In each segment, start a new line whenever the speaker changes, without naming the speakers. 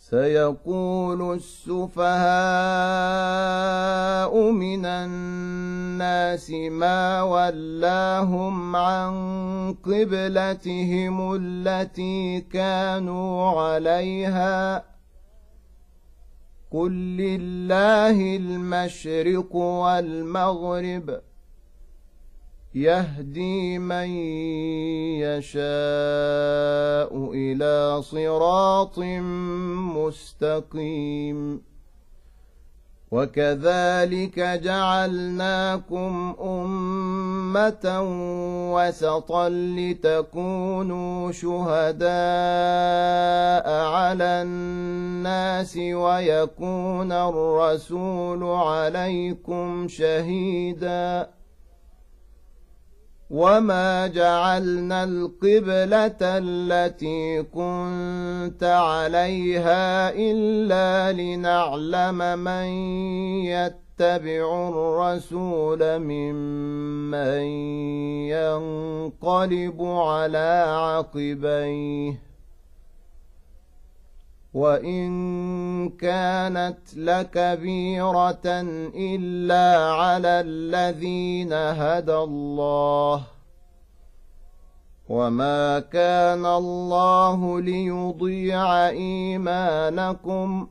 سيقول السفهاء من الناس ما ولاهم عن قبلتهم التي كانوا عليها قل لله المشرق والمغرب يهدي من يشاء إلى صراط مستقيم وكذلك جعلناكم أمة وسطا لتكونوا شهداء على الناس ويكون الرسول عليكم شهيدا وما جعلنا القبلة التي كنت عليها إلا لنعلم من يتبع الرسول ممن ينقلب على عقبيه وإن كانت لكبيرة إلا على الذين هدى الله وما كان الله ليضيع إيمانكم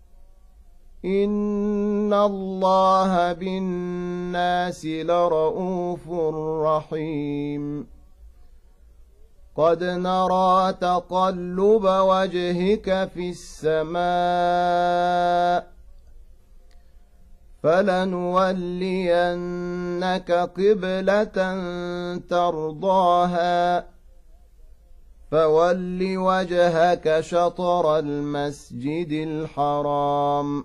إن الله بالناس لرءوف رحيم قد نرى تقلب وجهك في السماء فلنولينك قبلة ترضاها فول وجهك شطر المسجد الحرام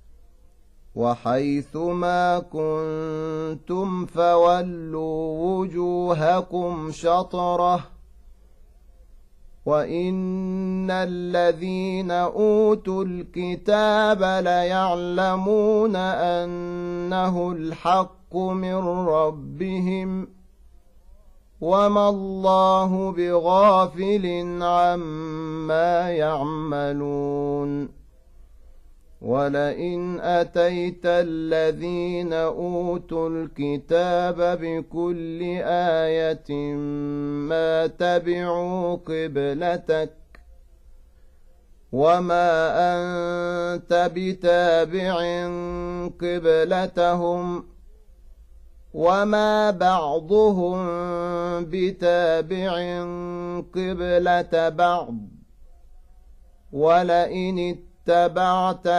وحيث ما كنتم فولوا وجوهكم شطره وإن الذين أوتوا الكتاب ليعلمون أنه الحق من ربهم وما الله بغافل عما يعملون ولئن أتيت الذين أوتوا الكتاب بكل آية ما تبعوا قبلتك وما أنت بتابع قبلتهم وما بعضهم بتابع قبلة بعض ولئن اتبعت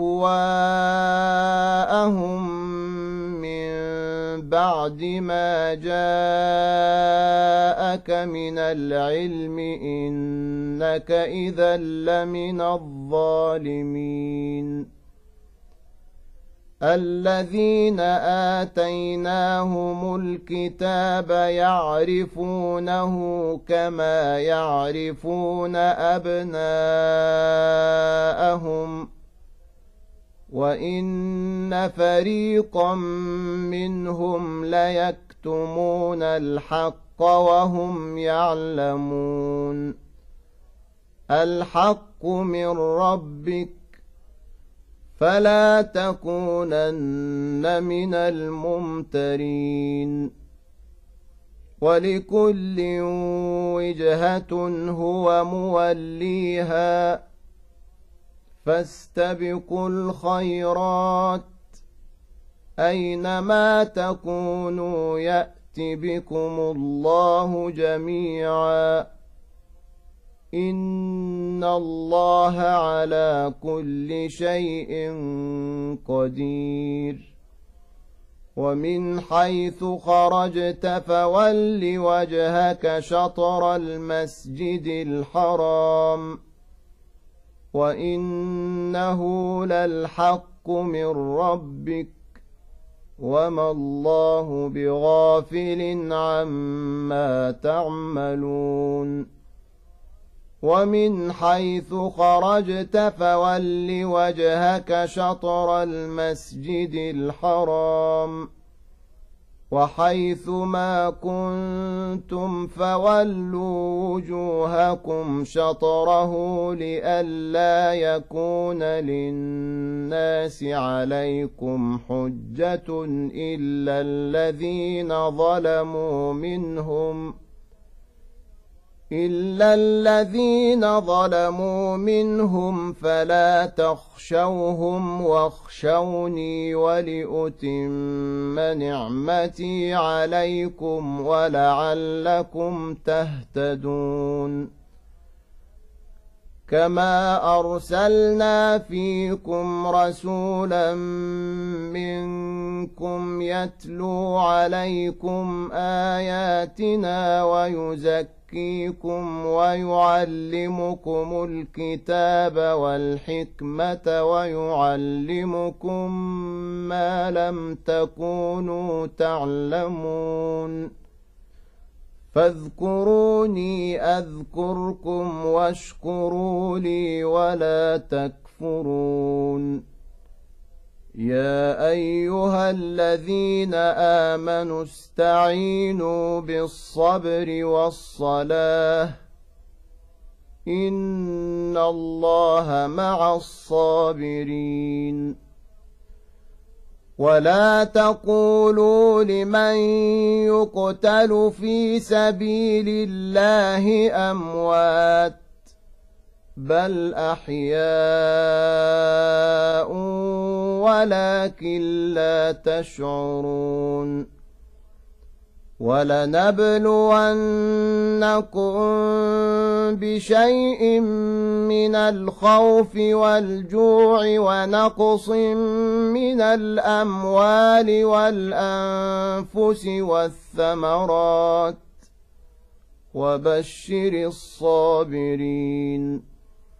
أهواءهم من بعد ما جاءك من العلم إنك إذا لمن الظالمين الذين آتيناهم الكتاب يعرفونه كما يعرفون أبناءهم وإن فريقا منهم ليكتمون الحق وهم يعلمون الحق من ربك فلا تكونن من الممترين ولكل وجهة هو موليها فاستبقوا الخيرات أينما تكونوا يأت بكم الله جميعا إن الله على كل شيء قدير ومن حيث خرجت فول وجهك شطر المسجد الحرام وإنه للحق من ربك وما الله بغافل عما تعملون ومن حيث خرجت فول وجهك شطر المسجد الحرام وحيث ما كنتم فولوا وجوهكم شطره لئلا يكون للناس عليكم حجة إلا الذين ظلموا منهم فلا تخشوهم واخشوني ولأتم نعمتي عليكم ولعلكم تهتدون كما أرسلنا فيكم رسولا منكم يتلو عليكم آياتنا ويزكيكم ويعلمكم الكتاب والحكمة ويعلمكم ما لم تكونوا تعلمون فاذكروني أذكركم واشكروا لي ولا تكفرون يا أيها الذين آمنوا استعينوا بالصبر والصلاة إن الله مع الصابرين ولا تقولوا لمن يقتل في سبيل الله أموات بل أحياء ولكن لا تشعرون ولنبلونكم بشيء من الخوف والجوع ونقص من الأموال والأنفس والثمرات وبشر الصابرين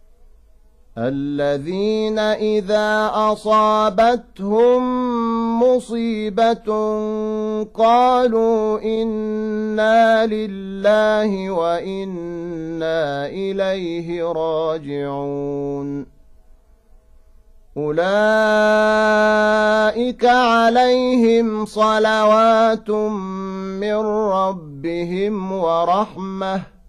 الذين إذا أصابتهم مصيبة قالوا إنا لله وإنا إليه راجعون أولئك عليهم صلوات من ربهم ورحمة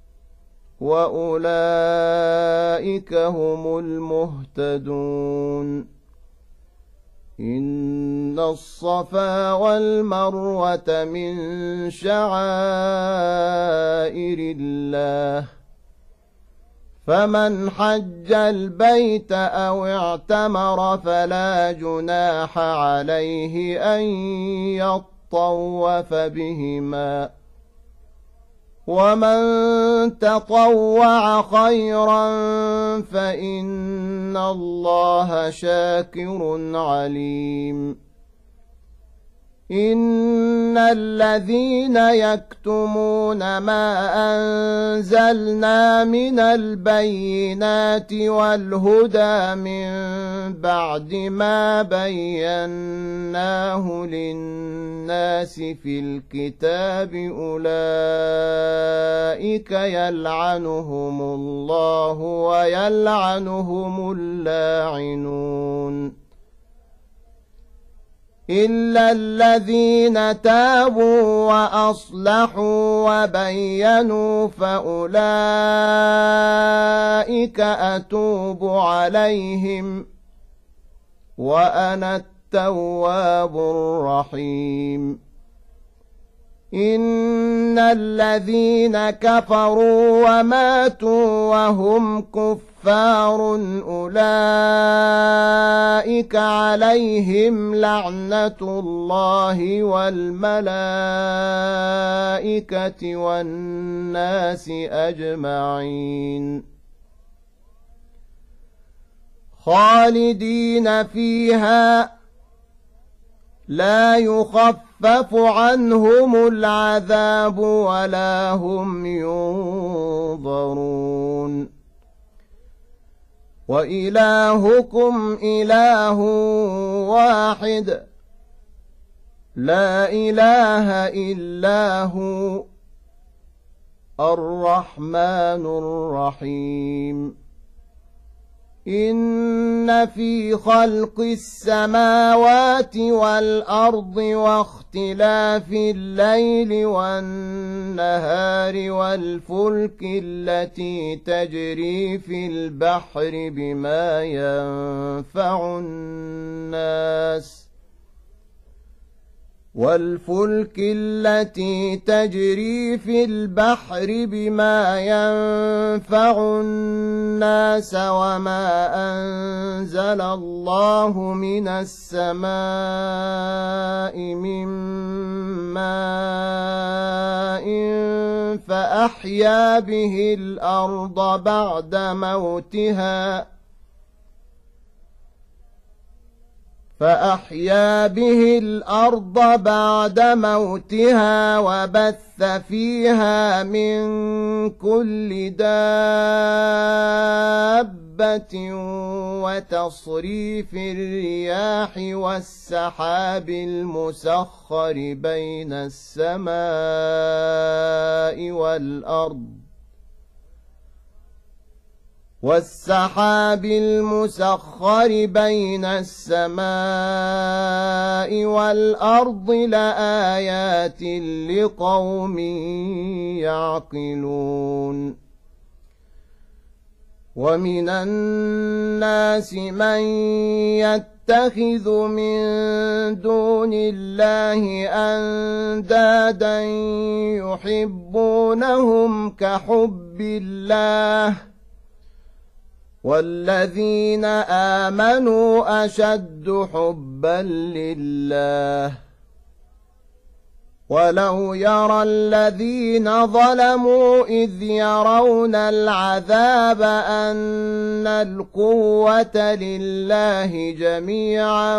وأولئك هم المهتدون إن الصفا والمروة من شعائر الله فمن حج البيت أو اعتمر فلا جناح عليه أن يطوف بهما ومن تطوع خيرا فإن الله شاكر عليم إن الذين يكتمون ما أنزلنا من البينات والهدى من بعد ما بيناه للناس في الكتاب أولئك يلعنهم الله ويلعنهم اللاعنون إلا الذين تابوا وأصلحوا وبينوا فأولئك أتوب عليهم وأنا التواب الرحيم إن الذين كفروا وماتوا وهم كفار أولئك عليهم لعنة الله والملائكة والناس أجمعين خالدين فيها لا يخفف عنهم العذاب ولا هم ينظرون وإلهكم إله واحد لا إله إلا هو الرحمن الرحيم إن إن في خلق السماوات والأرض واختلاف الليل والنهار والفلك التي تجري في البحر بما ينفع الناس وما أنزل الله من السماء من ماء فأحيا به الأرض بعد موتها وبث فيها من كل دابة وتصريف الرياح والسحاب المسخر بين السماء والأرض لآيات لقوم يعقلون ومن الناس من يتخذ من دون الله أندادا يحبونهم كحب الله والذين آمنوا أشد حبا لله ولو يرى الذين ظلموا إذ يرون العذاب أن القوة لله جميعا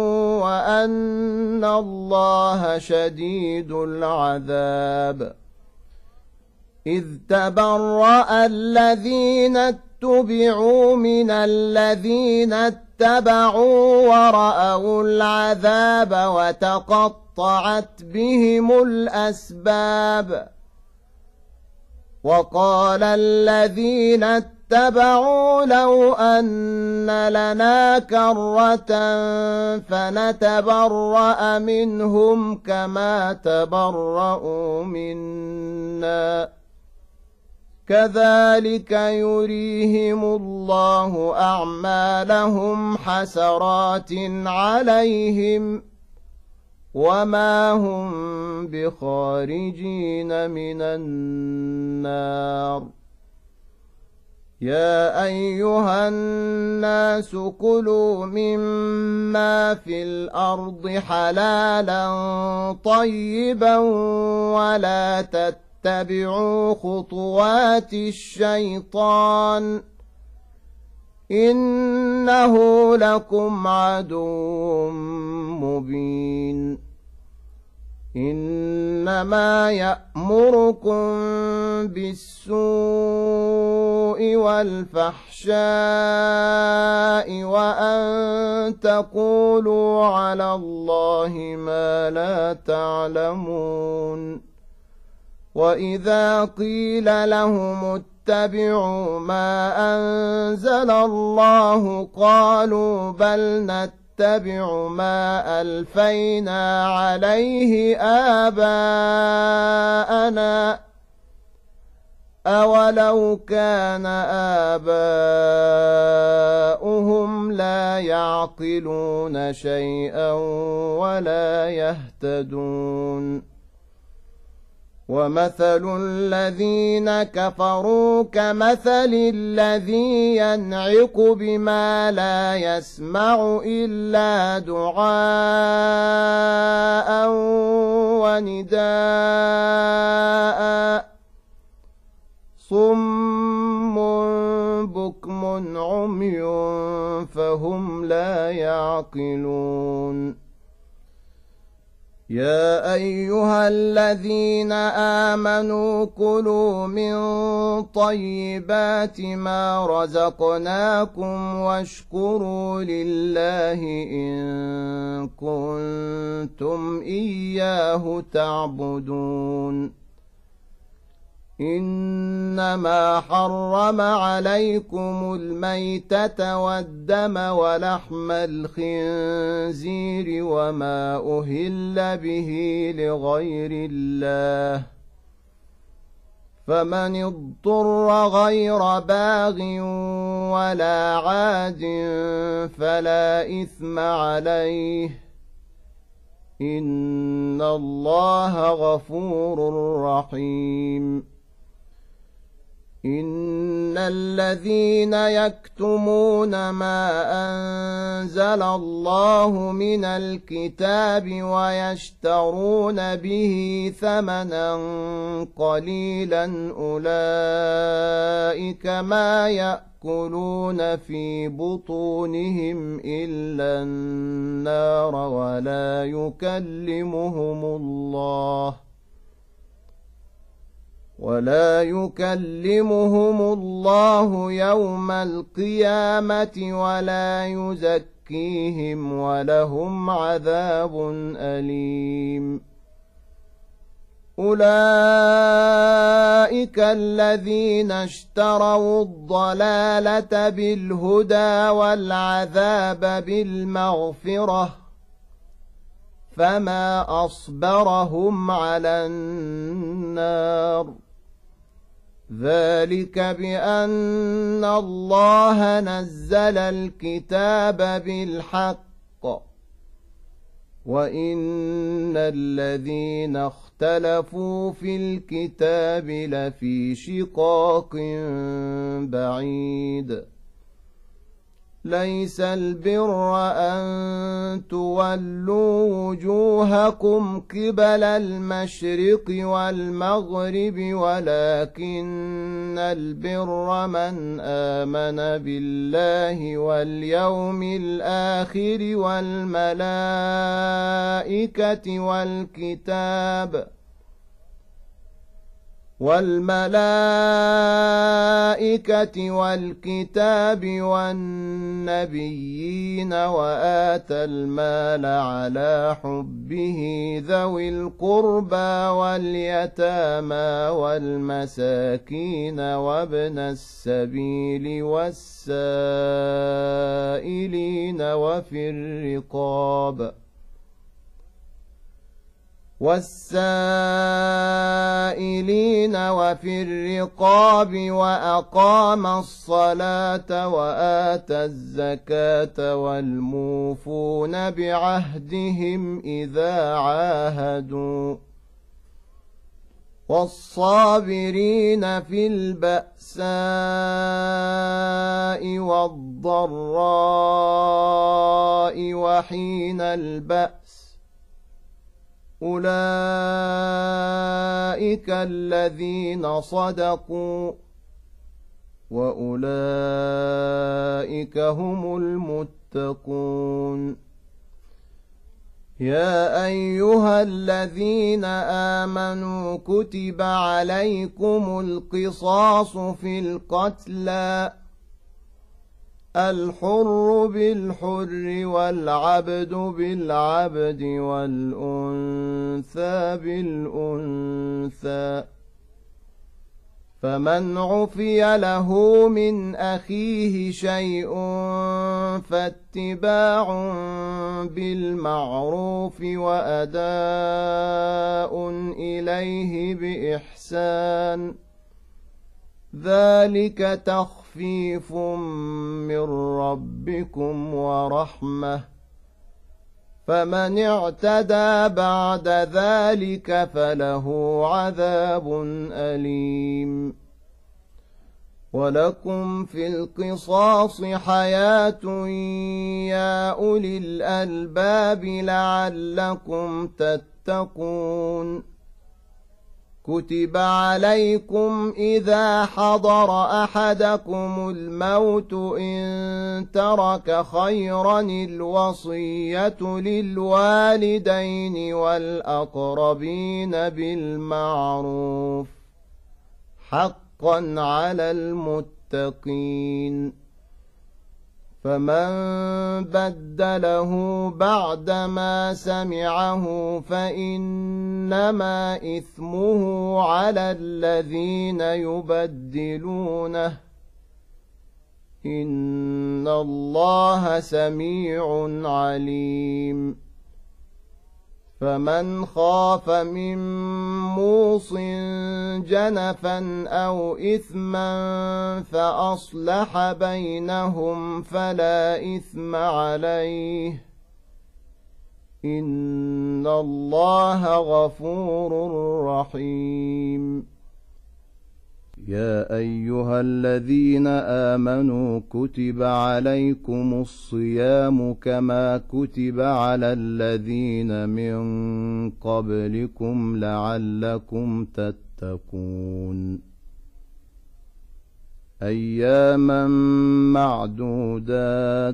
وأن الله شديد العذاب إذ تبرأ الذين اتبعوا من الذين اتبعوا ورأوا العذاب وتقطعت بهم الأسباب وقال الذين اتبعوا لو أن لنا كرة فنتبرأ منهم كما تبرأوا منا كذلك يريهم الله أعمالهم حسرات عليهم وما هم بخارجين من النار يا أيها الناس كلوا مما في الأرض حلالا طيبا ولا تتبعوا خطوات الشيطان إنه لكم عدو مبين إنما يأمركم بالسوء والفحشاء وأن تقولوا على الله ما لا تعلمون وإذا قيل لهم اتبعوا ما أنزل الله قالوا بل نتبع ما ألفينا عليه آباءنا أولو كان آباؤهم لا يعقلون شيئا ولا يهتدون ومثل الذين كفروا كمثل الذي ينعق بما لا يسمع إلا دعاء ونداء صم بكم عمي فهم لا يعقلون يا أيها الذين آمنوا كلوا من طيبات ما رزقناكم واشكروا لله إن كنتم إياه تعبدون إنما حرم عليكم الميتة والدم ولحم الخنزير وما أهل به لغير الله فمن اضطر غير باغ ولا عاد فلا إثم عليه إن الله غفور رحيم إن الذين يكتمون ما أنزل الله من الكتاب ويشترون به ثمنا قليلا أولئك ما يأكلون في بطونهم إلا النار ولا يكلمهم الله يوم القيامة ولا يزكيهم ولهم عذاب أليم أولئك الذين اشتروا الضلالة بالهدى والعذاب بالمغفرة فما أصبرهم على النار ذلك بأن الله نزل الكتاب بالحق وإن الذين اختلفوا في الكتاب لفي شقاق بعيد ليس البر أن تولوا وجوهكم قبل المشرق والمغرب ولكن البر من آمن بالله واليوم الآخر والملائكة والكتاب والنبيين وآتى المال على حبه ذوي القربى واليتامى والمساكين وابن السبيل والسائلين وفي الرقاب وأقام الصلاة وآتى الزكاة والموفون بعهدهم إذا عاهدوا والصابرين في البأساء والضراء وحين البأس أولئك الذين صدقوا وأولئك هم المتقون يا أيها الذين آمنوا كتب عليكم القصاص في القتلى الحر بالحر والعبد بالعبد والأنثى بالأنثى فمن عفي له من أخيه شيء فاتباع بالمعروف وأداء إليه بإحسان ذلك تخفيف من ربكم ورحمة فمن اعتدى بعد ذلك فله عذاب أليم ولكم في القصاص حياة يا أولي الألباب لعلكم تتقون كتب عليكم إذا حضر أحدكم الموت إن ترك خيرا الوصية للوالدين والأقربين بالمعروف حقا على المتقين فمن بدله بعدما سمعه فإنما إثمه على الذين يبدلونه إن الله سميع عليم فمن خاف من موص جنفا أو إثما فأصلح بينهم فلا إثم عليه إن الله غفور رحيم يا أيها الذين آمنوا كتب عليكم الصيام كما كتب على الذين من قبلكم لعلكم تتقون أياما معدودات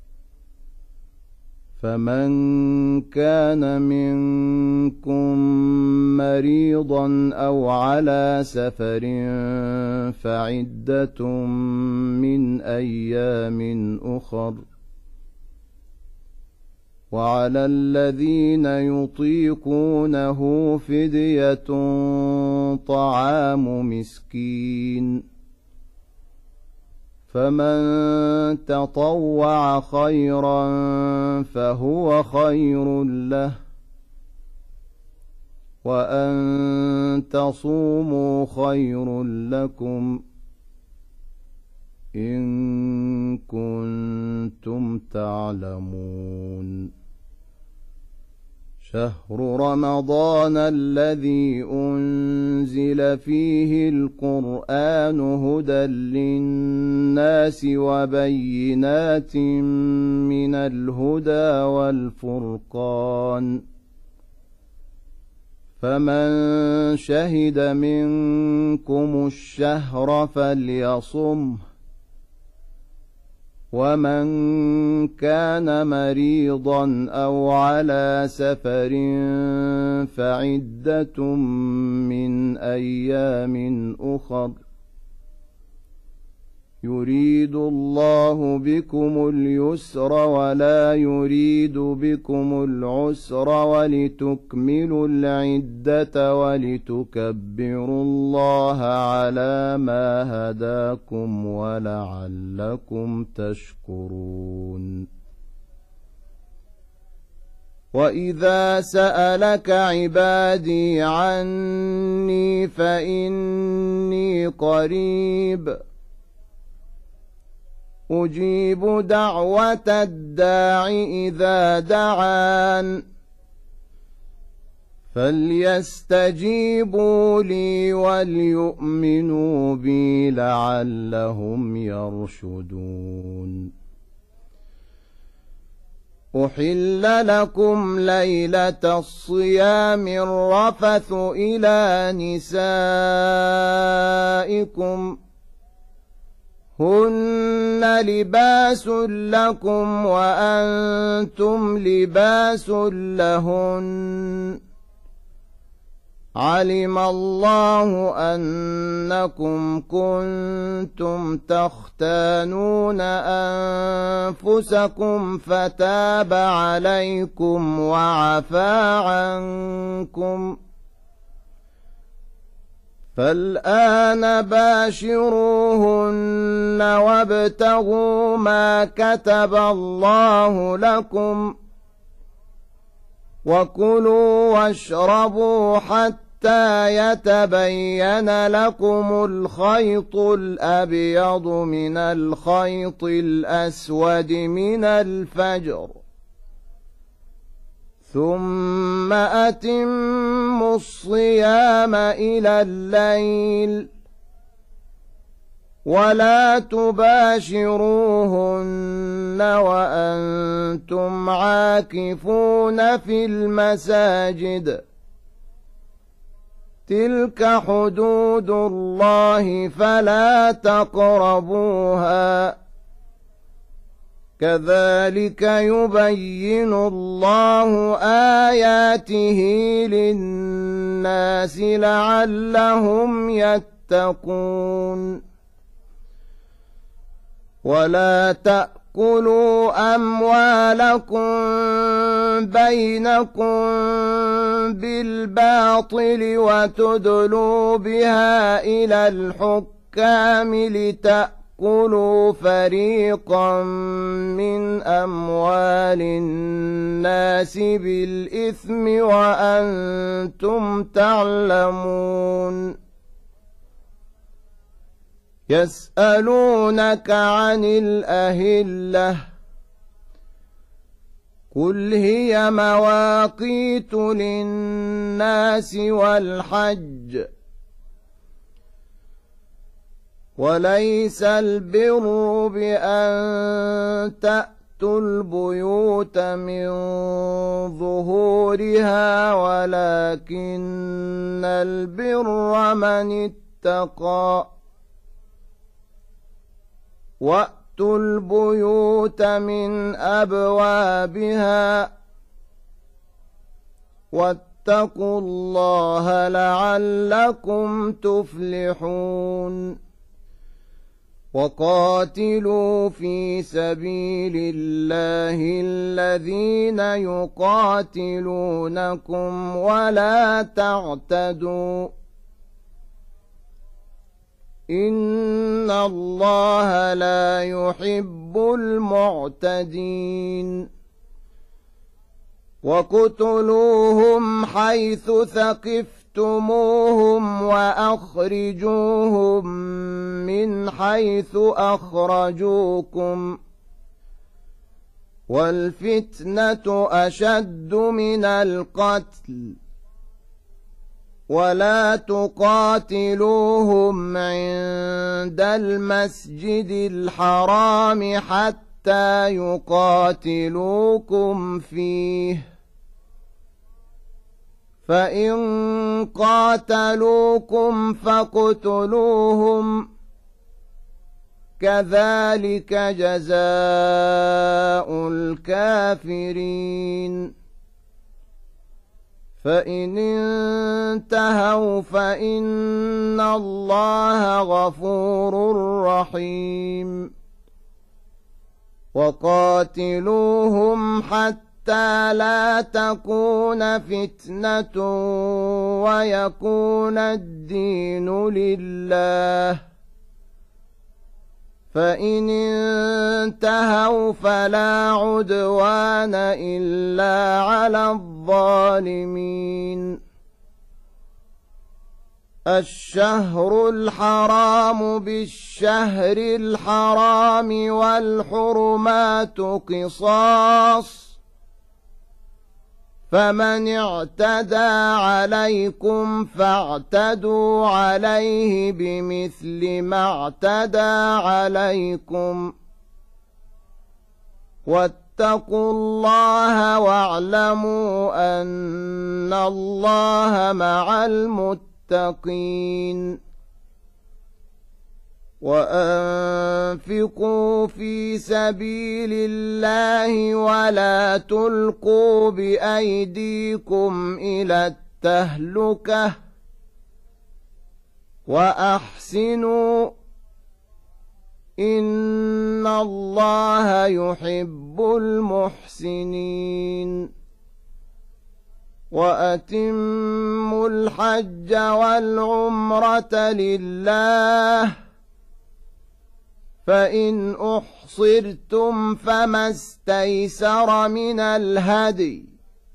فمن كان منكم مريضا أو على سفر فعدة من أيام أخر وعلى الذين يطيقونه فدية طعام مسكين فمن تطوع خيرا فهو خير له وأن تصوموا خير لكم إن كنتم تعلمون شهر رمضان الذي أنزل فيه القرآن هدى للناس وبينات من الهدى والفرقان فمن شهد منكم الشهر فليصمه ومن كان مريضا أو على سفر فعدة من أيام أخر يريد الله بكم اليسر ولا يريد بكم العسر ولتكملوا العدة ولتكبروا الله على ما هداكم ولعلكم تشكرون وإذا سألك عبادي عني فإني قريب أجيب دعوة الداع إذا دعان فليستجيبوا لي وليؤمنوا بي لعلهم يرشدون أحل لكم ليلة الصيام الرفث إلى نسائكم هن لباس لكم وأنتم لباس لهن علم الله أنكم كنتم تختانون أنفسكم فتاب عليكم وعفى عنكم فالآن باشروهن وابتغوا ما كتب الله لكم وكلوا واشربوا حتى يتبين لكم الخيط الأبيض من الخيط الأسود من الفجر ثم أتموا الصيام إلى الليل ولا تباشروهن وأنتم عاكفون في المساجد تلك حدود الله فلا تقربوها كذلك يبين الله آياته للناس لعلهم يتقون ولا تأكلوا تأكلوا أموالكم بينكم بالباطل وتدلوا بها إلى الحكام لتأكلوا فريقا من أموال الناس بالإثم وأنتم تعلمون. يسألونك عن الأهلة قل هي مواقيت للناس والحج وليس البر بأن تأتوا البيوت من ظهورها ولكن البر من اتقى وأتوا البيوت من أبوابها واتقوا الله لعلكم تفلحون. وقاتلوا في سبيل الله الذين يقاتلونكم ولا تعتدوا إن الله لا يحب المعتدين. وقتلوهم حيث ثقفتموهم وأخرجوهم من حيث أخرجوكم والفتنة أشد من القتل ولا تقاتلوهم عند المسجد الحرام حتى يقاتلوكم فيه فإن قاتلوكم فاقتلوهم كذلك جزاء الكافرين. فإن انتهوا فإن الله غفور رحيم. وقاتلوهم حتى لا تكون فتنة ويكون الدين لله فإن انتهوا فلا عدوان إلا على الظالمين. الشهر الحرام بالشهر الحرام والحرمات قصاص فمن اعتدى عليكم فاعتدوا عليه بمثل ما اعتدى عليكم واتقوا الله واعلموا أن الله مع المتقين. وأنفقوا في سبيل الله ولا تلقوا بأيديكم إلى التهلكة وأحسنوا إن الله يحب المحسنين. وأتموا الحج والعمرة لله فإن أحصرتم فما استيسر من الهدي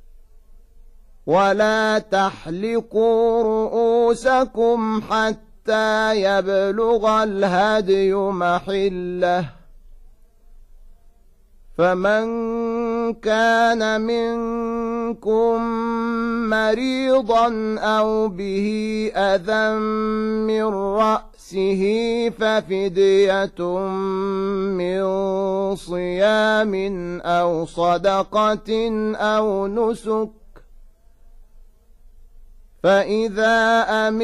ولا تحلقوا رؤوسكم حتى يبلغ الهدي محله فمن كان منكم مريضا أو به أذى من رأسه ففدية من صيام أو صدقة أو نسك فإذا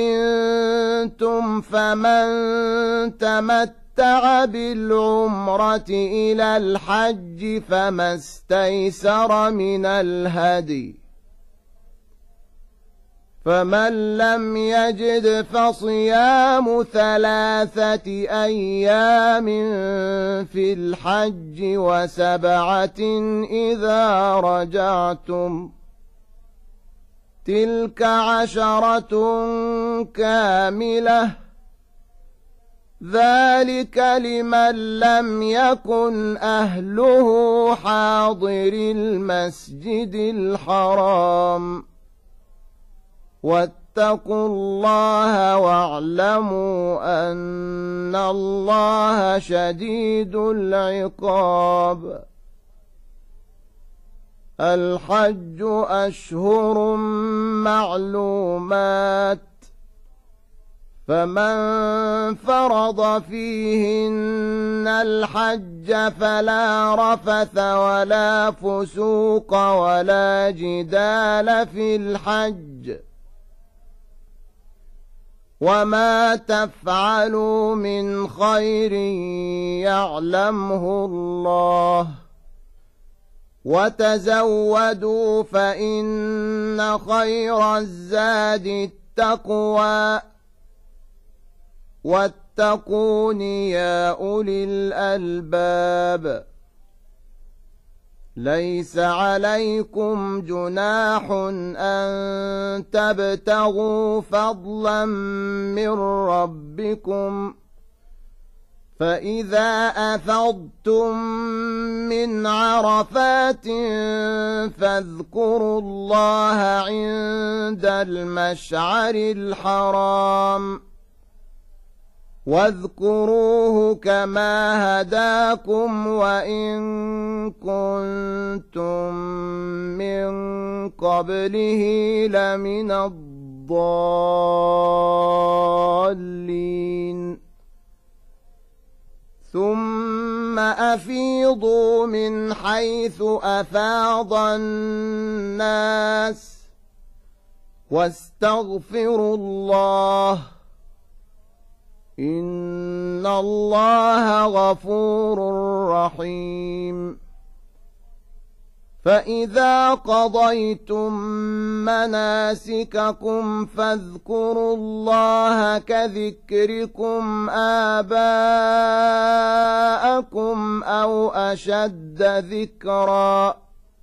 أمنتم فمن تمتع بالعمرة إلى الحج فما استيسر من الهدي فمن لم يجد فصيام 3 أيام في الحج و7 إذا رجعتم تلك 10 كاملة ذلك لمن لم يكن أهله حاضر المسجد الحرام واتقوا الله واعلموا أن الله شديد العقاب الحج أشهر معلومات فمن فرض فيهن الحج فلا رفث ولا فسوق ولا جدال في الحج وما تفعلوا من خير يعلمه الله وتزودوا فإن خير الزاد التقوى واتقون يا أولي الألباب ليس عليكم جناح أن تبتغوا فضلا من ربكم فإذا أفضتم من عرفات فاذكروا الله عند المشعر الحرام واذكروه كما هداكم وإن كنتم من قبله لمن الضالين ثم أفيضوا من حيث أفاض الناس واستغفروا الله إن الله غفور رحيم فإذا قضيتم مناسككم فاذكروا الله كذكركم آباءكم أو أشد ذكرا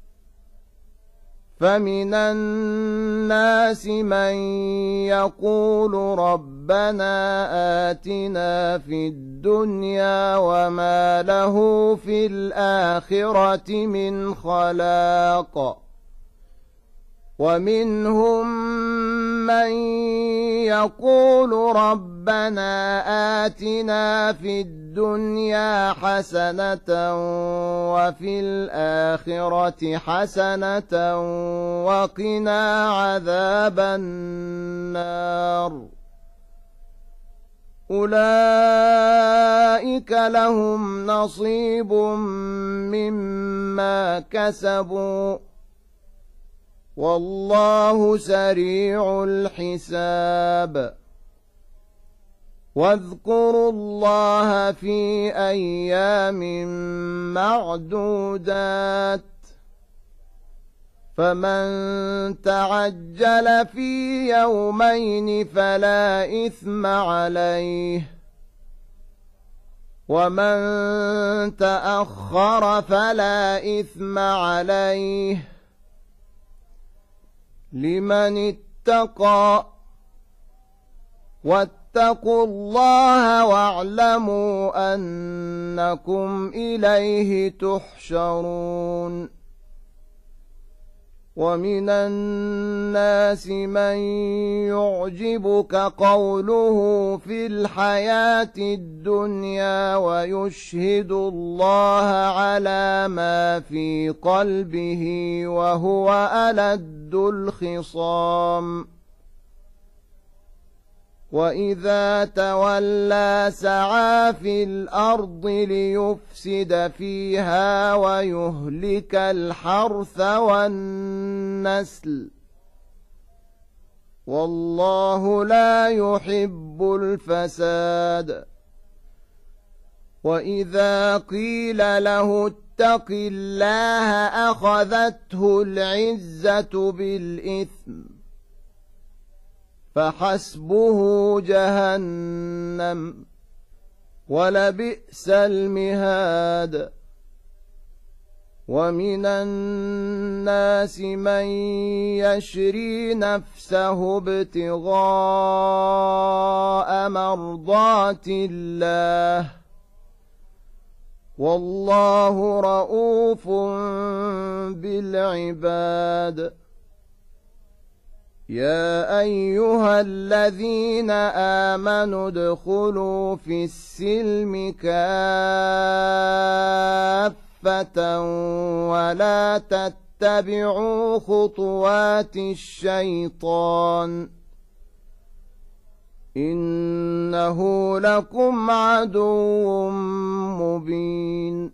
فمن الناس من يقول ربنا آتنا في الدنيا وما له في الآخرة من خلاق ومنهم من يقول ربنا آتنا في الدنيا حسنة وفي الآخرة حسنة وقنا عذاب النار أولئك لهم نصيب مما كسبوا والله سريع الحساب واذكروا الله في أيام معدودات فمن تعجل في يومين فلا إثم عليه ومن تأخر فلا إثم عليه لمن اتقى واتقوا الله واعلموا أنكم إليه تحشرون ومن الناس من يعجبك قوله في الحياة الدنيا ويشهد الله على ما في قلبه وهو ألد الخصام وإذا تولى سعى في الأرض ليفسد فيها ويهلك الحرث والنسل والله لا يحب الفساد وإذا قيل له اتق الله أخذته العزة بالإثم فحسبه جهنم ولبئس المهاد. ومن الناس من يشري نفسه ابتغاء مرضات الله والله رءوف بالعباد. يا أيها الذين آمنوا ادخلوا في السلم كافة ولا تتبعوا خطوات الشيطان إنه لكم عدو مبين.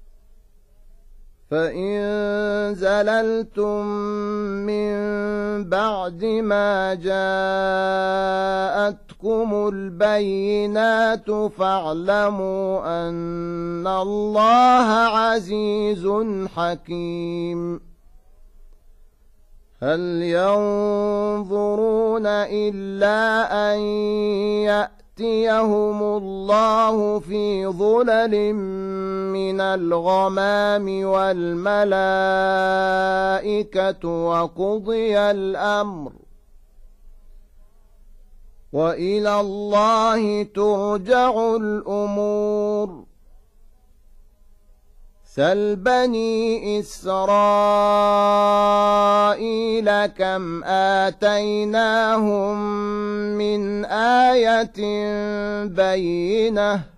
فإن زللتم من بعد ما جاءتكم البينات فاعلموا أن الله عزيز حكيم. هل ينظرون إلا أن يأتيهم الله في ظلل من الغمام والملائكة وقضي الأمر وإلى الله ترجع الأمور. سل بني إسرائيل كم آتيناهم من آية بينة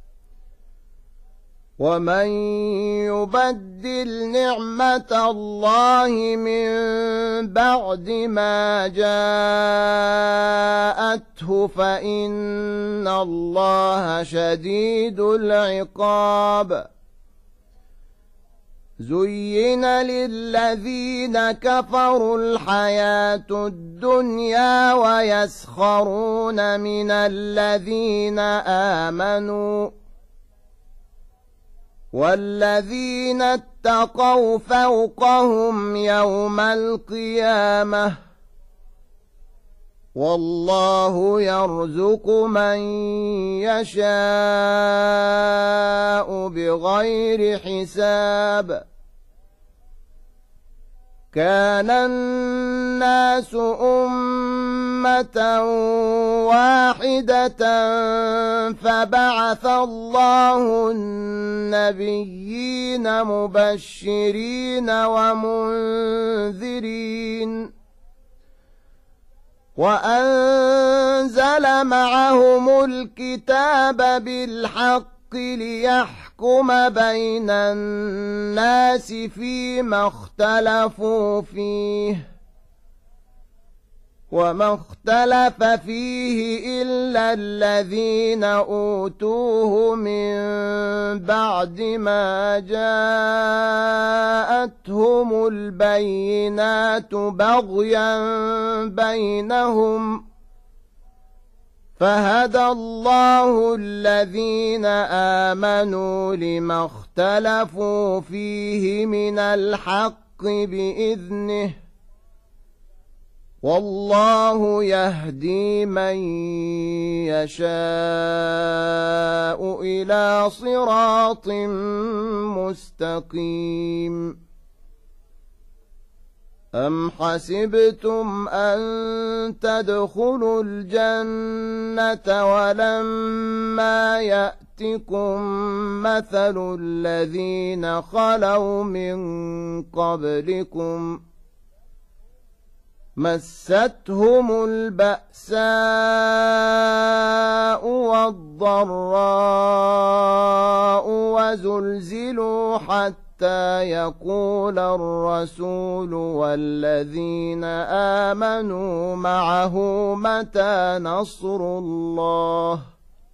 ومن يبدل نعمة الله من بعد ما جاءته فإن الله شديد العقاب. زين للذين كفروا الحياة الدنيا ويسخرون من الذين آمنوا والذين اتقوا فوقهم يوم القيامة والله يرزق من يشاء بغير حساب. كان الناس أمة واحدة فبعث الله النبيين مبشرين ومنذرين وأنزل معهم الكتاب بالحق ليحكم بين الناس فيما اختلفوا فيه وما اختلف فيه إلا الذين أوتوه من بعد ما جاءتهم البينات بغيا بينهم فهدى الله الذين آمنوا لما اختلفوا فيه من الحق بإذنه والله يهدي من يشاء إلى صراط مستقيم. أم حسبتم أن تدخلوا الجنة ولما يأتكم مثل الذين خلوا من قبلكم مستهم البأساء والضراء وزلزلوا حتى يقول الرسول والذين آمنوا معه متى نصر الله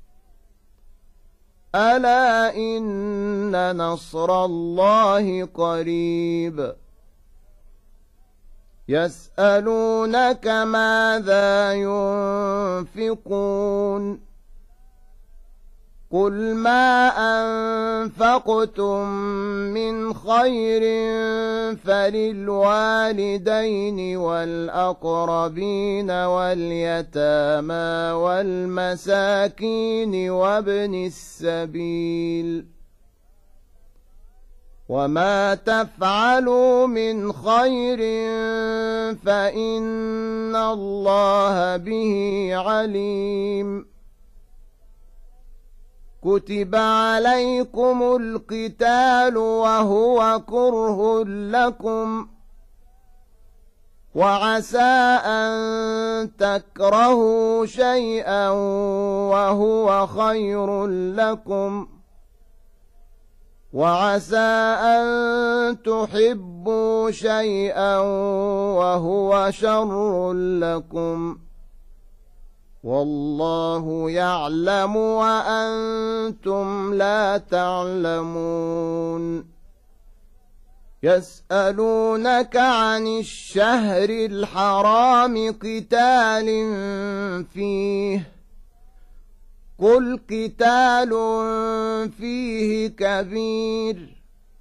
ألا إن نصر الله قريب. يسألونك ماذا ينفقون قل ما أنفقتم من خير فللوالدين والأقربين واليتامى والمساكين وابن السبيل وما تفعلوا من خير فإن الله به عليم كتب عليكم القتال وهو كره لكم وعسى أن تكرهوا شيئا وهو خير لكم وعسى أن تحبوا شيئا وهو شر لكم والله يعلم وأنتم لا تعلمون يسألونك عن الشهر الحرام قتال فيه قل قتال فيه كبير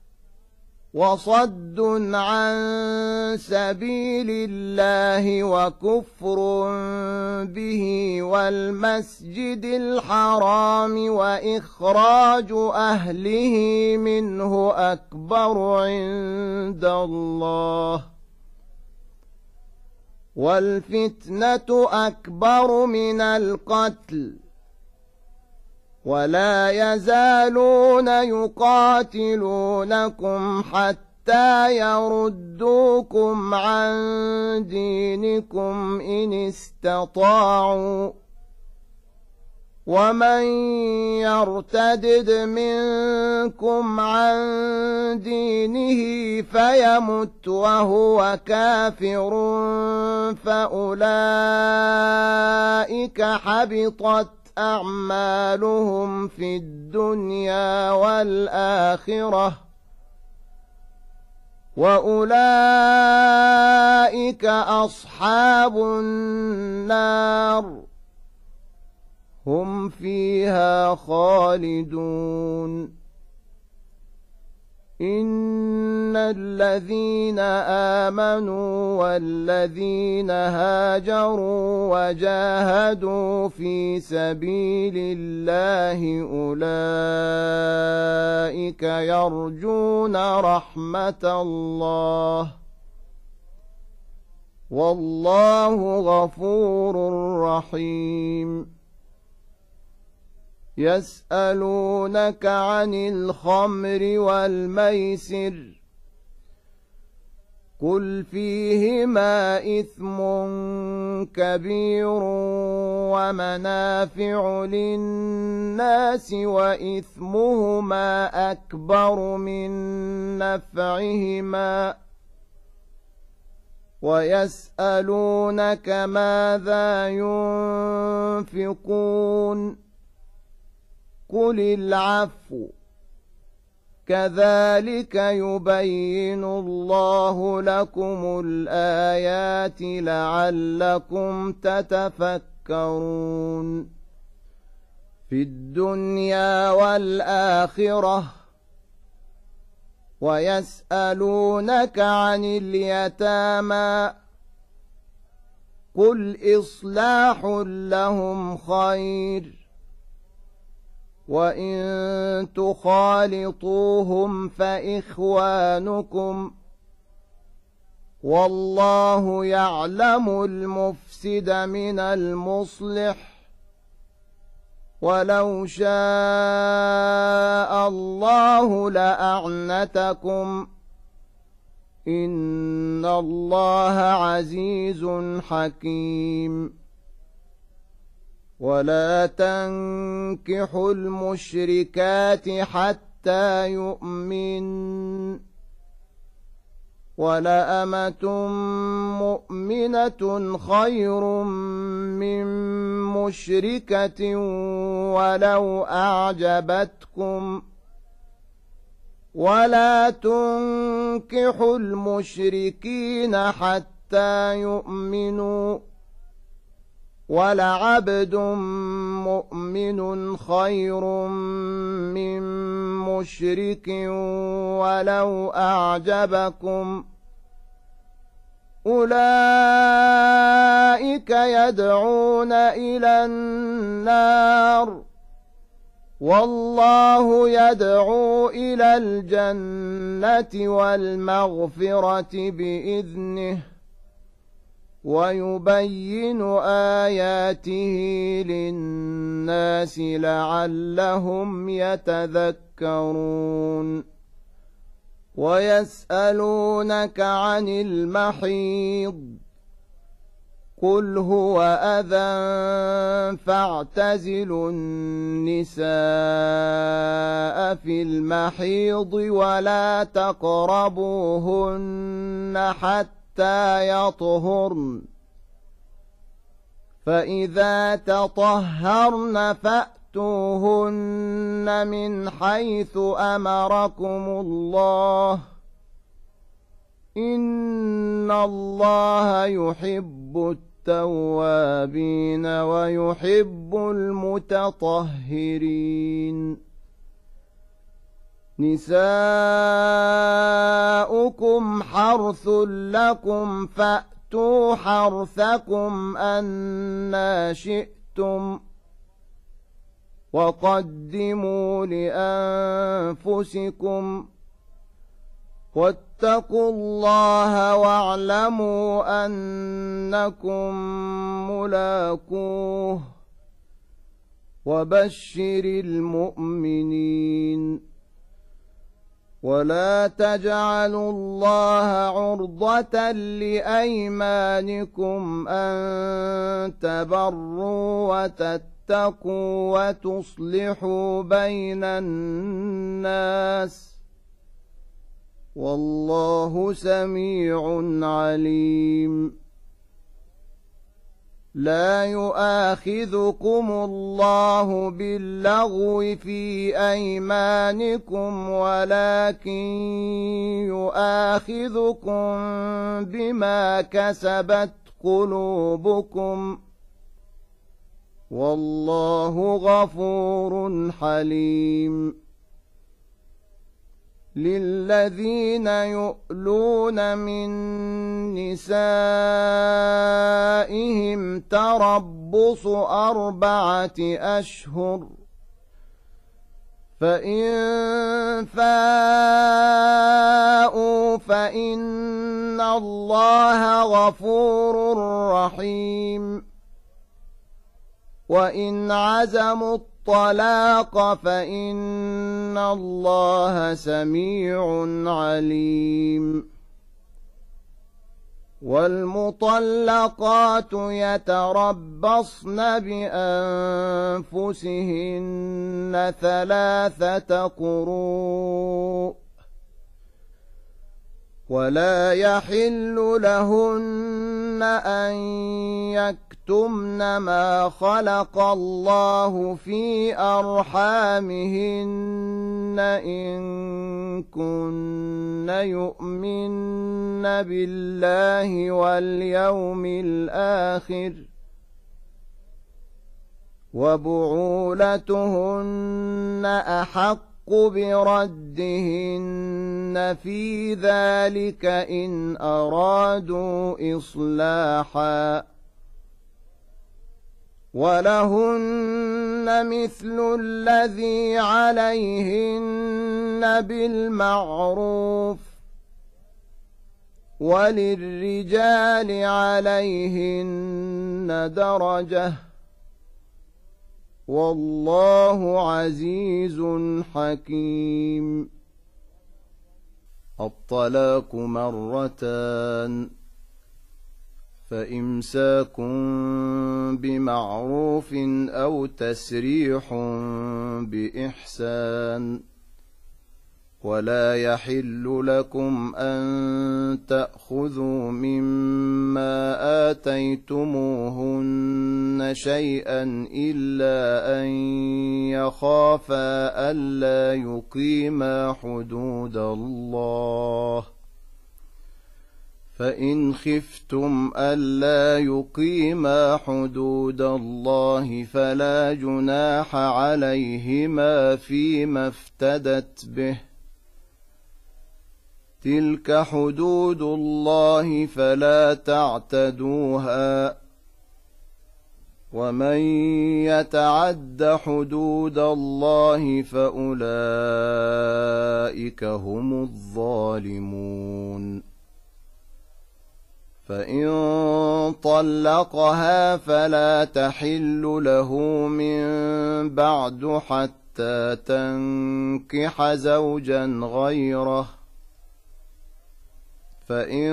وصد عن سبيل الله وكفر به والمسجد الحرام وإخراج أهله منه أكبر عند الله والفتنة أكبر من القتل ولا يزالون يقاتلونكم حتى يردوكم عن دينكم إن استطاعوا ومن يرتدد منكم عن دينه فيمت وهو كافر فأولئك حبطت أعمالهم في الدنيا والآخرة وأولئك أصحاب النار هم فيها خالدون إن الذين آمنوا والذين هاجروا وجاهدوا في سبيل الله أولئك يرجون رحمة الله والله غفور رحيم يسألونك عن الخمر والميسر قل فيهما إثم كبير ومنافع للناس وإثمهما أكبر من نفعهما ويسألونك ماذا ينفقون قل العفو كذلك يبين الله لكم الآيات لعلكم تتفكرون في الدنيا والآخرة ويسألونك عن اليتامى قل إصلاح لهم خير وإن تخالطوهم فإخوانكم والله يعلم المفسد من المصلح ولو شاء الله لأعنتكم إن الله عزيز حكيم ولا تنكحوا المشركات حتى يؤمن ولأمة مؤمنة خير من مشركة ولو أعجبتكم ولا تنكحوا المشركين حتى يؤمنوا ولعبد مؤمن خير من مشرك ولو أعجبكم أولئك يدعون إلى النار والله يدعو إلى الجنة والمغفرة بإذنه ويبين آياته للناس لعلهم يتذكرون ويسألونك عن المحيض قل هو أذى فاعتزلوا النساء في المحيض ولا تقربوهن حتى يطهرن فإذا تطهرن فأتوهن من حيث أمركم الله إن الله يحب التوابين ويحب المتطهرين نساؤكم حرث لكم فأتوا حرثكم أنى شئتم وقدموا لأنفسكم واتقوا الله واعلموا أنكم ملاقوه وبشر المؤمنين ولا تجعلوا الله عرضة لأيمانكم أن تبروا وتتقوا وتصلحوا بين الناس والله سميع عليم لا يؤاخذكم الله باللغو في أيمانكم ولكن يؤاخذكم بما كسبت قلوبكم والله غفور حليم للذين يؤلون من نسائهم تربص 4 أشهر فإن فاءوا فإن الله غفور رحيم وإن عزموا الطلاق فإن الله سميع عليم والمطلقات يتربصن بأنفسهن 3 قروء ولا يحل لهن أن يكتمن ما خلق الله في أرحامهن إن كن يؤمن بالله واليوم الآخر وبعولتهن أحق بردهن في ذلك إن أرادوا إصلاحا ولهن مثل الذي عليهن بالمعروف وللرجال عليهن درجة والله عزيز حكيم الطلاق 2 فإمساك بمعروف أو تسريح بإحسان ولا يحل لكم أن تأخذوا مما آتيتموهن شيئا إلا أن يخافا ألا يقيما حدود الله فإن خفتم ألا يقيما حدود الله فلا جناح عليهما فيما افتدت به، تلك حدود الله فلا تعتدوها، ومن يتعد حدود الله فأولئك هم الظالمون. فإن طلقها فلا تحل له من بعد حتى تنكح زوجا غيره، فإن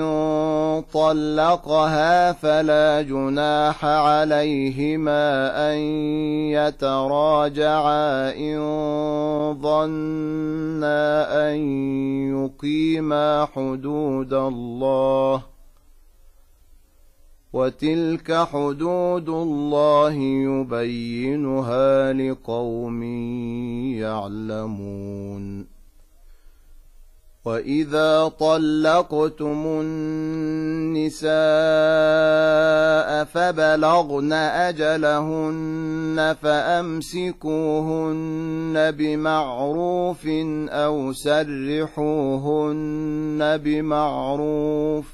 طلقها فلا جناح عليهما أن يتراجعا إن ظنا أن يقيما حدود الله، وتلك حدود الله يبينها لقوم يعلمون. وإذا طلقتم النساء فبلغن أجلهن فأمسكوهن بمعروف أو سرحوهن بمعروف،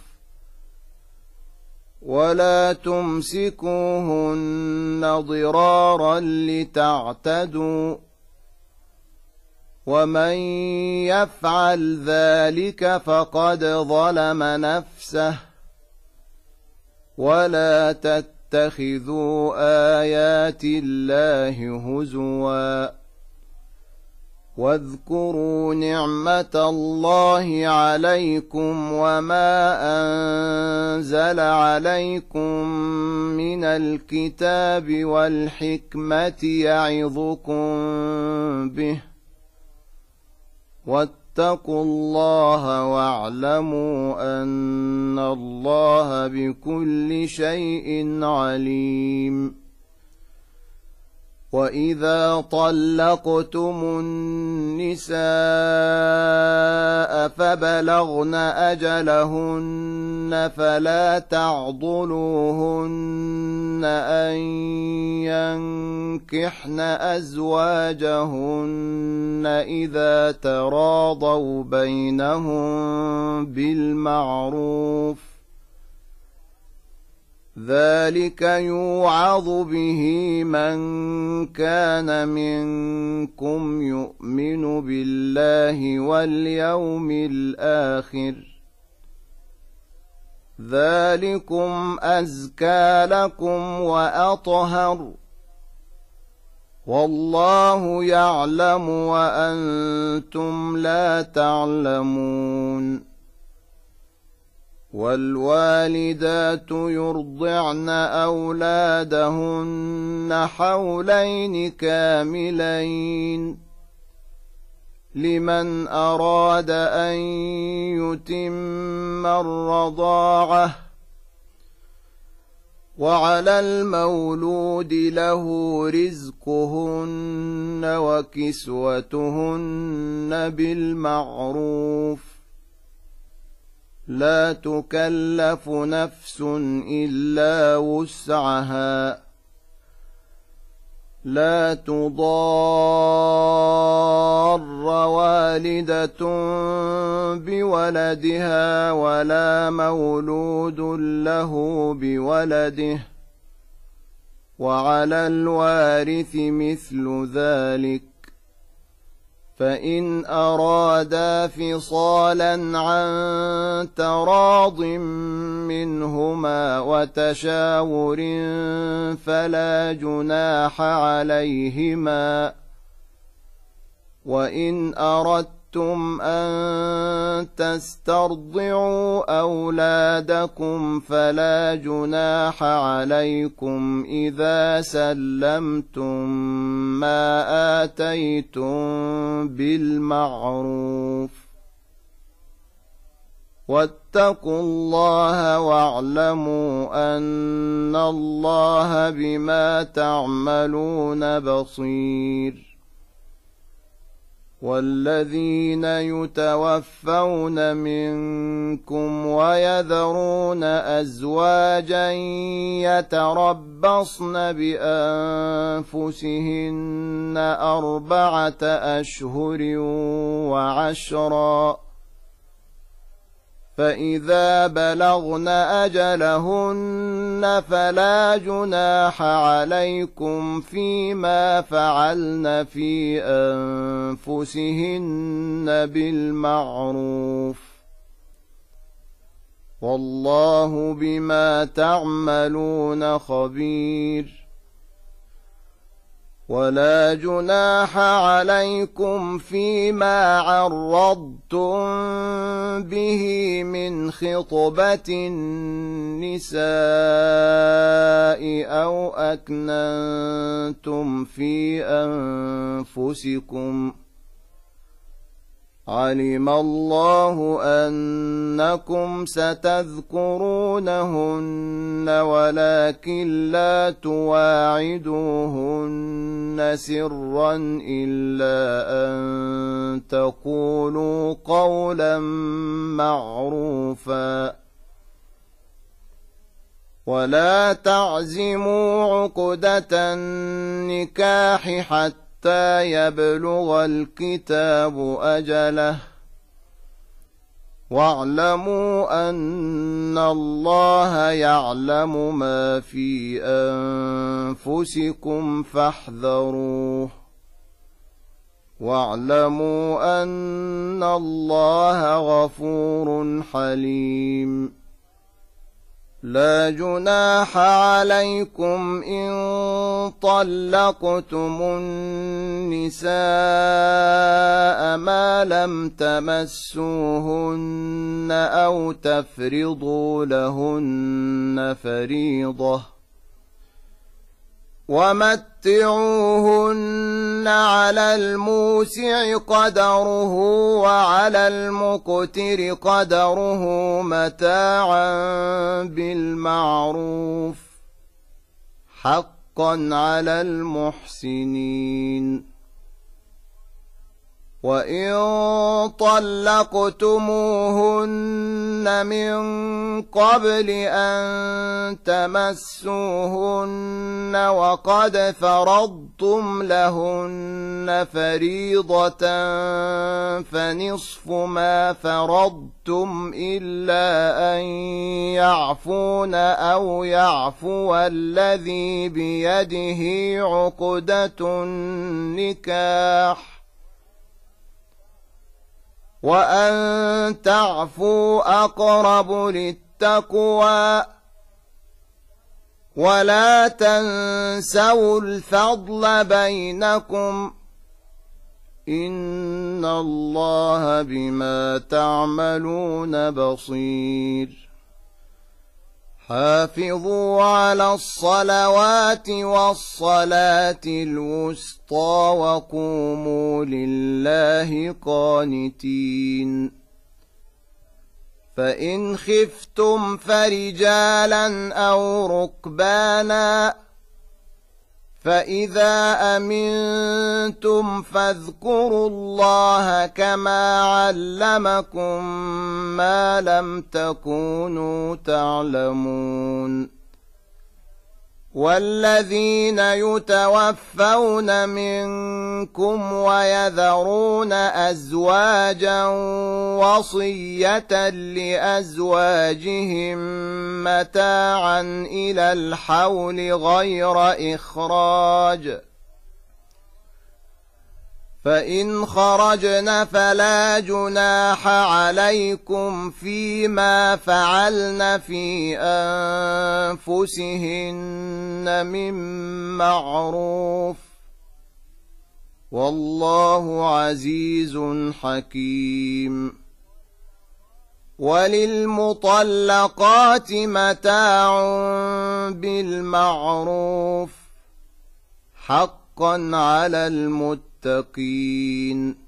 ولا تمسكوهن ضرارا لتعتدوا، ومن يفعل ذلك فقد ظلم نفسه. ولا تتخذوا آيات الله هزوا، واذكروا نعمة الله عليكم وما أنزل عليكم من الكتاب والحكمة يعظكم به، واتقوا الله واعلموا أن الله بكل شيء عليم. وإذا طلقتم النساء فبلغن أجلهن فلا تعضلوهن أن ينكحن أزواجهن إذا تراضوا بينهم بالمعروف، ذلك يوعظ به من كان منكم يؤمن بالله واليوم الآخر، ذلكم أزكى لكم وأطهر، والله يعلم وأنتم لا تعلمون. والوالدات يرضعن أولادهن حولين كاملين لمن أراد أن يتم الرضاعة، وعلى المولود له رزقهن وكسوتهن بالمعروف، لا تكلف نفس إلا وسعها، لا تضار والدة بولدها ولا مولود له بولده، وعلى الوارث مثل ذلك، فإن أرادا فصالا عن تراض منهما وتشاور فلا جناح عليهما. وإن أردتم أن تسترضعوا أولادكم فلا جناح عليكم إذا سلمتم ما آتيتم بالمعروف، واتقوا الله واعلموا أن الله بما تعملون بصير. والذين يتوفون منكم ويذرون أزواجا يتربصن بأنفسهن 4 أشهر وعشرا، فإذا بلغن أجلهن فلا جناح عليكم فيما فعلن في أنفسهن بالمعروف، والله بما تعملون خبير. ولا جناح عليكم فيما عرضتم به من خطبة النساء أو أكننتم في أنفسكم، علم الله أنكم ستذكرونهن ولكن لا تواعدوهن سرا إلا أن تقولوا قولا معروفا، ولا تعزموا عقدة النكاح حتى يبلغ الكتاب أجله، واعلموا أن الله يعلم ما في أنفسكم فاحذروه، واعلموا أن الله غفور حليم. لا جناح عليكم إن طلقتم النساء ما لم تمسوهن أو تفرضوا لهن فريضة، ومتعوهن على الموسع قدره وعلى المقتر قدره متاعا بالمعروف، حقا على المحسنين. وإن طلقتموهن من قبل أن تمسوهن وقد فرضتم لهن فريضة فنصف ما فرضتم إلا أن يعفون أو يعفو الذي بيده عقدة النكاح، وأن تعفوا أقرب للتقوى، ولا تنسوا الفضل بينكم، إن الله بما تعملون بصير. حافظوا على الصلوات والصلاة الوسطى وقوموا لله قانتين. فإن خفتم فرجالا أو ركبانا، فإذا أمنتم فاذكروا الله كما علمكم ما لم تكونوا تعلمون. والذين يتوفون منكم ويذرون أزواجا وصية لأزواجهم متاعا إلى الحول غير إخراج، فإن خرجن فلا جناح عليكم فيما فعلن في أنفسهن من معروف، والله عزيز حكيم. وللمطلقات متاع بالمعروف، حقا على المتقين.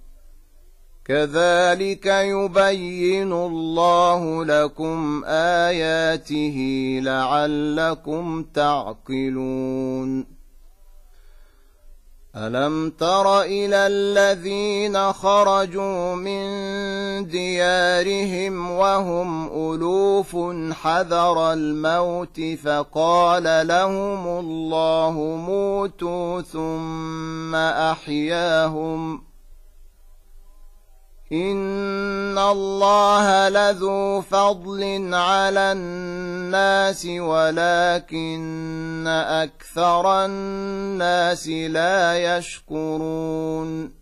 كذلك يبين الله لكم آياته لعلكم تعقلون. ألم تر إلى الذين خرجوا من ديارهم وهم ألوف حذر الموت فقال لهم الله موتوا ثم أحياهم إن الله لذو فضل على الناس ولكن أكثر الناس لا يشكرون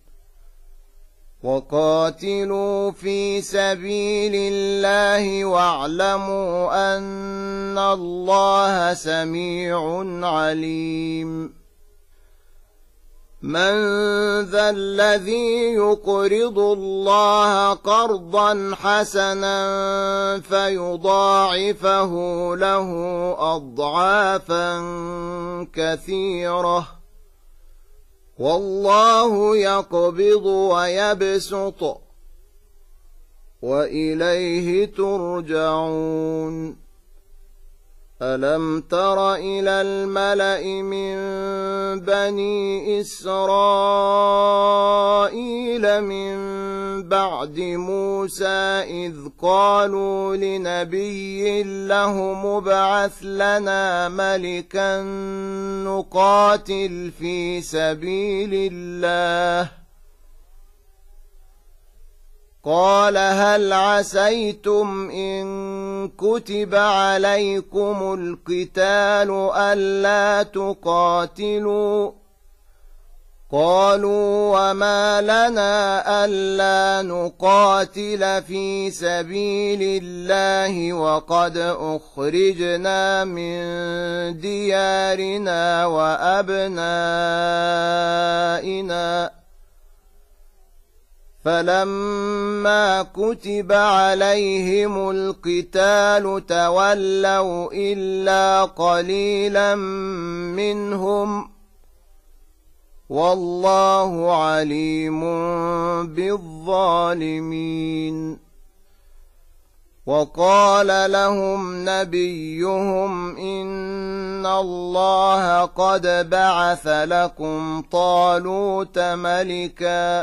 وقاتلوا في سبيل الله واعلموا أن الله سميع عليم من ذا الذي يقرض الله قرضا حسنا فيضاعفه له أضعافا كثيرة والله يقبض ويبسط وإليه ترجعون ألم تر إلى الملأ من بني إسرائيل من بعد موسى إذ قالوا لنبي له مبعث لنا ملكا نقاتل في سبيل الله قال هل عسيتم إن كتب عليكم القتال ألا تقاتلوا قالوا وما لنا ألا نقاتل في سبيل الله وقد أخرجنا من ديارنا وأبنائنا فلما كتب عليهم القتال تولوا إلا قليلا منهم والله عليم بالظالمين وقال لهم نبيهم إن الله قد بعث لكم طالوت ملكا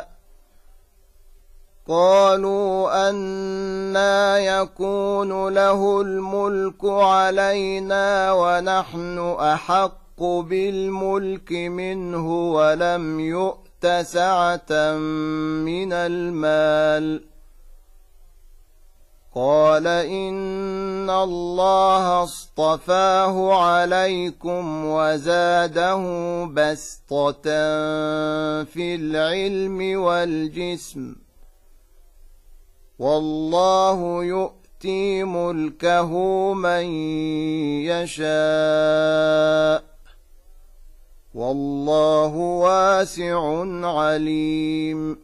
قالوا أنى يكون له الملك علينا ونحن أحق بالملك منه ولم يؤت سعة من المال قال إن الله اصطفاه عليكم وزاده بسطة في العلم والجسم والله يؤتي ملكه من يشاء والله واسع عليم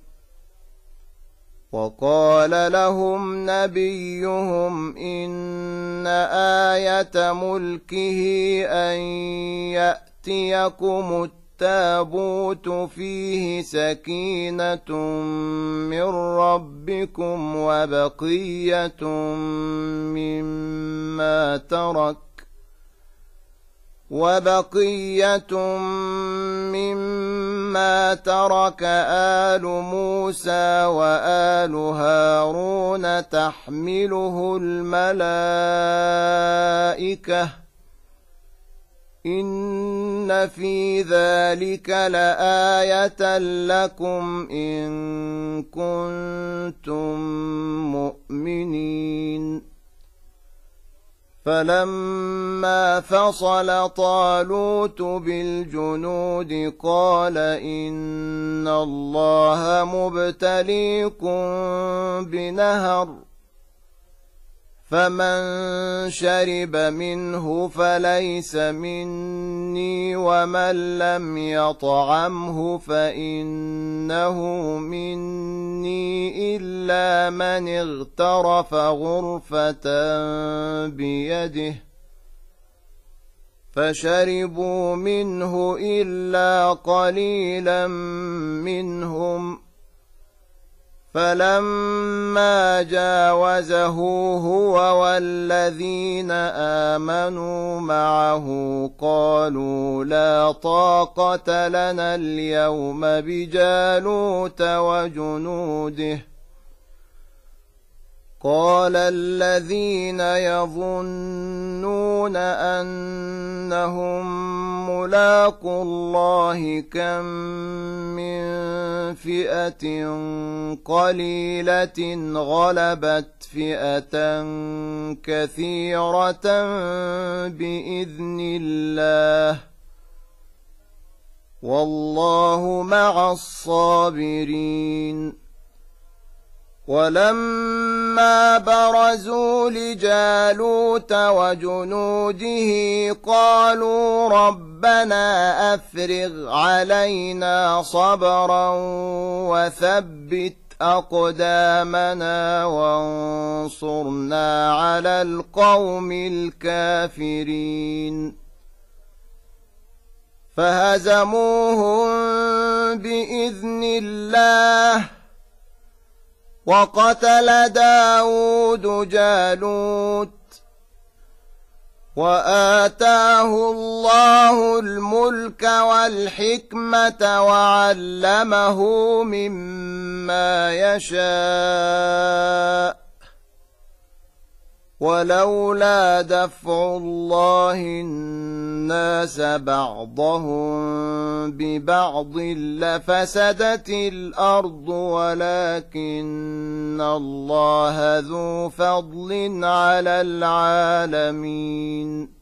وقال لهم نبيهم إن آية ملكه أن يأتيكم التابوت فيه سكينة من ربكم وبقية مما ترك آل موسى وآل هارون تحمله الملائكة إن في ذلك لآية لكم إن كنتم مؤمنين فلما فصل طالوت بالجنود قال إن الله مبتليكم بنهر فمن شرب منه فليس مني ومن لم يطعمه فإنه مني إلا من اغترف غرفة بيده فشربوا منه إلا قليلا منهم فلما جاوزه هو والذين آمنوا معه قالوا لا طاقة لنا اليوم بجالوت وجنوده قال الذين يظنون أنهم ملاقو الله كم من فئة قليلة غلبت فئة كثيرة بإذن الله والله مع الصابرين ولما برزوا لجالوت وجنوده قالوا ربنا أفرغ علينا صبرا وثبت أقدامنا وانصرنا على القوم الكافرين فهزموهم بإذن الله وقتل داود جالوت وآتاه الله الملك والحكمة وعلمه مما يشاء ولولا دفع الله الناس بعضهم ببعض لفسدت الأرض ولكن الله ذو فضل على العالمين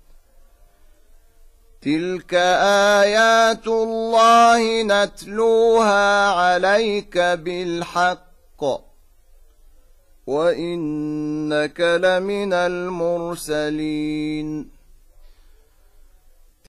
تلك آيات الله نتلوها عليك بالحق وإنك لمن المرسلين